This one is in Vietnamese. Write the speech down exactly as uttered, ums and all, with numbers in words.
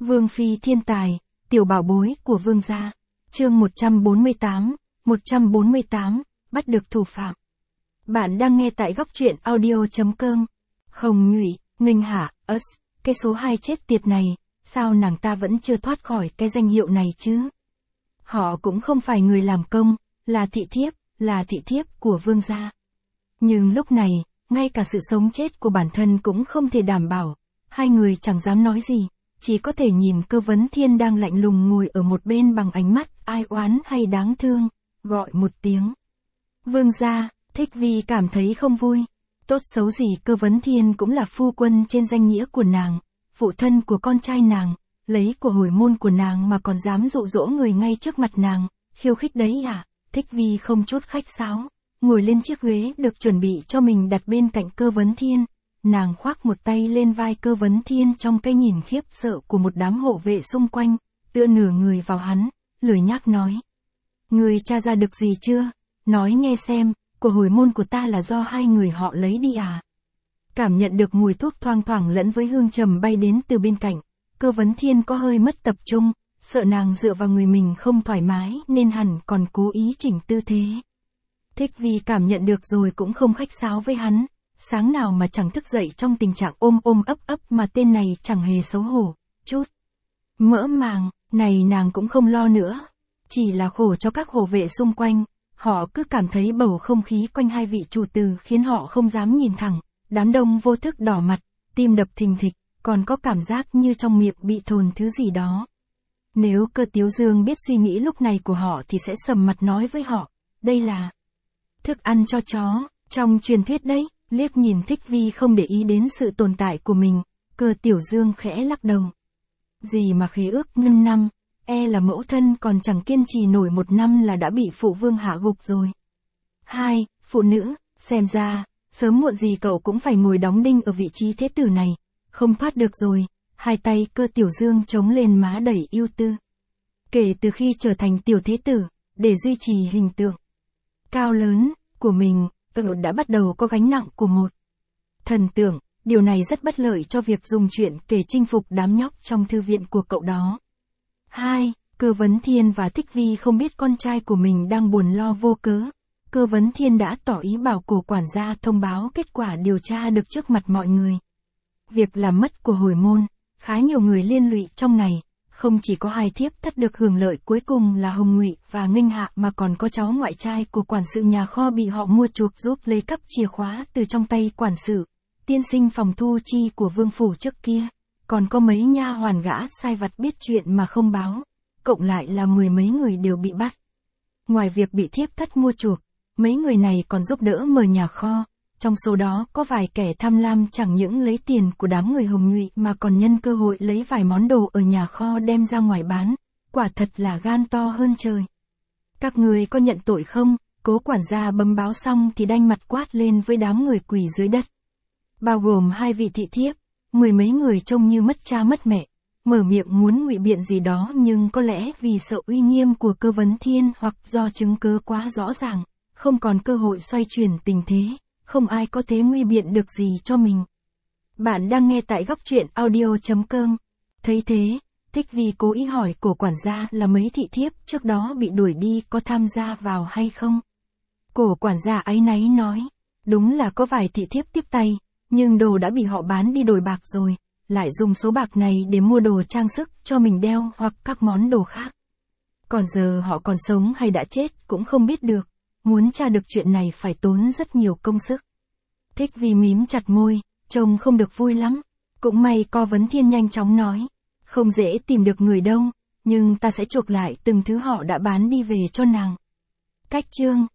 Vương phi thiên tài, tiểu bảo bối của vương gia. Chương một trăm bốn mươi tám, một trăm bốn mươi tám, bắt được thủ phạm. Bạn đang nghe tại góc truyện audio chấm com. Hồng Nhụy, Nghênh Hạ, ớt, cái số hai chết tiệt này, sao nàng ta vẫn chưa thoát khỏi cái danh hiệu này chứ? Họ cũng không phải người làm công, là thị thiếp, là thị thiếp của vương gia. Nhưng lúc này, ngay cả sự sống chết của bản thân cũng không thể đảm bảo, hai người chẳng dám nói gì, chỉ có thể nhìn Cơ Vấn Thiên đang lạnh lùng ngồi ở một bên bằng ánh mắt ai oán hay đáng thương, gọi một tiếng. Vương gia, Thích Vi cảm thấy không vui. Tốt xấu gì Cơ Vấn Thiên cũng là phu quân trên danh nghĩa của nàng, phụ thân của con trai nàng, lấy của hồi môn của nàng mà còn dám dụ dỗ người ngay trước mặt nàng, khiêu khích đấy à? Thích Vi không chút khách sáo, ngồi lên chiếc ghế được chuẩn bị cho mình đặt bên cạnh Cơ Vấn Thiên. Nàng khoác một tay lên vai Cơ Vấn Thiên trong cái nhìn khiếp sợ của một đám hộ vệ xung quanh, tựa nửa người vào hắn, lười nhác nói. Người tra ra được gì chưa? Nói nghe xem, của hồi môn của ta là do hai người họ lấy đi à? Cảm nhận được mùi thuốc thoang thoảng lẫn với hương trầm bay đến từ bên cạnh, Cơ Vấn Thiên có hơi mất tập trung, sợ nàng dựa vào người mình không thoải mái nên hẳn còn cố ý chỉnh tư thế. Thích Vi cảm nhận được rồi cũng không khách sáo với hắn. Sáng nào mà chẳng thức dậy trong tình trạng ôm ôm ấp ấp mà tên này chẳng hề xấu hổ, chút. Mỡ màng, này nàng cũng không lo nữa. Chỉ là khổ cho các hộ vệ xung quanh, họ cứ cảm thấy bầu không khí quanh hai vị chủ tử khiến họ không dám nhìn thẳng, đám đông vô thức đỏ mặt, tim đập thình thịch, còn có cảm giác như trong miệng bị thồn thứ gì đó. Nếu Cơ Tiếu Dương biết suy nghĩ lúc này của họ thì sẽ sầm mặt nói với họ, đây là thức ăn cho chó, trong truyền thuyết đấy. Liếc nhìn Thích Vi không để ý đến sự tồn tại của mình, Cơ Tiểu Dương khẽ lắc đầu. Gì mà khế ước ngân năm, e là mẫu thân còn chẳng kiên trì nổi một năm là đã bị phụ vương hạ gục rồi. Hai, phụ nữ, xem ra, sớm muộn gì cậu cũng phải ngồi đóng đinh ở vị trí thế tử này, không thoát được rồi. Hai tay Cơ Tiểu Dương chống lên má đầy ưu tư. Kể từ khi trở thành tiểu thế tử, để duy trì hình tượng cao lớn của mình, cậu đã bắt đầu có gánh nặng của một thần tượng, điều này rất bất lợi cho việc dùng chuyện kể chinh phục đám nhóc trong thư viện của cậu đó. Hai, Cơ Vấn Thiên và Thích Vi không biết con trai của mình đang buồn lo vô cớ. Cơ Vấn Thiên đã tỏ ý bảo cổ quản gia thông báo kết quả điều tra được trước mặt mọi người. Việc làm mất của hồi môn, khá nhiều người liên lụy trong này. Không chỉ có hai thiếp thất được hưởng lợi cuối cùng là Hồng Nhụy và Nghênh Hạ mà còn có cháu ngoại trai của quản sự nhà kho bị họ mua chuộc giúp lấy cắp chìa khóa từ trong tay quản sự, tiên sinh phòng thu chi của vương phủ trước kia. Còn có mấy nha hoàn gã sai vặt biết chuyện mà không báo, cộng lại là mười mấy người đều bị bắt. Ngoài việc bị thiếp thất mua chuộc, mấy người này còn giúp đỡ mở nhà kho. Trong số đó có vài kẻ tham lam chẳng những lấy tiền của đám người Hồng Nhụy mà còn nhân cơ hội lấy vài món đồ ở nhà kho đem ra ngoài bán, quả thật là gan to hơn trời. Các người có nhận tội không? Cố quản gia bấm báo xong thì đanh mặt quát lên với đám người quỳ dưới đất. Bao gồm hai vị thị thiếp, mười mấy người trông như mất cha mất mẹ, mở miệng muốn ngụy biện gì đó nhưng có lẽ vì sợ uy nghiêm của Cơ Vấn Thiên hoặc do chứng cớ quá rõ ràng, không còn cơ hội xoay chuyển tình thế. Không ai có thể nguy biện được gì cho mình. Bạn đang nghe tại góc truyện audio chấm com. Thấy thế, Thích Vi cố ý hỏi cổ quản gia là mấy thị thiếp trước đó bị đuổi đi có tham gia vào hay không. Cổ quản gia áy náy nói, đúng là có vài thị thiếp tiếp tay, nhưng đồ đã bị họ bán đi đổi bạc rồi, lại dùng số bạc này để mua đồ trang sức cho mình đeo hoặc các món đồ khác. Còn giờ họ còn sống hay đã chết cũng không biết được. Muốn tra được chuyện này phải tốn rất nhiều công sức. Thích Vi mím chặt môi, trông không được vui lắm. Cũng may Cơ Vấn Thiên nhanh chóng nói. Không dễ tìm được người đâu, nhưng ta sẽ chuộc lại từng thứ họ đã bán đi về cho nàng. Cách chương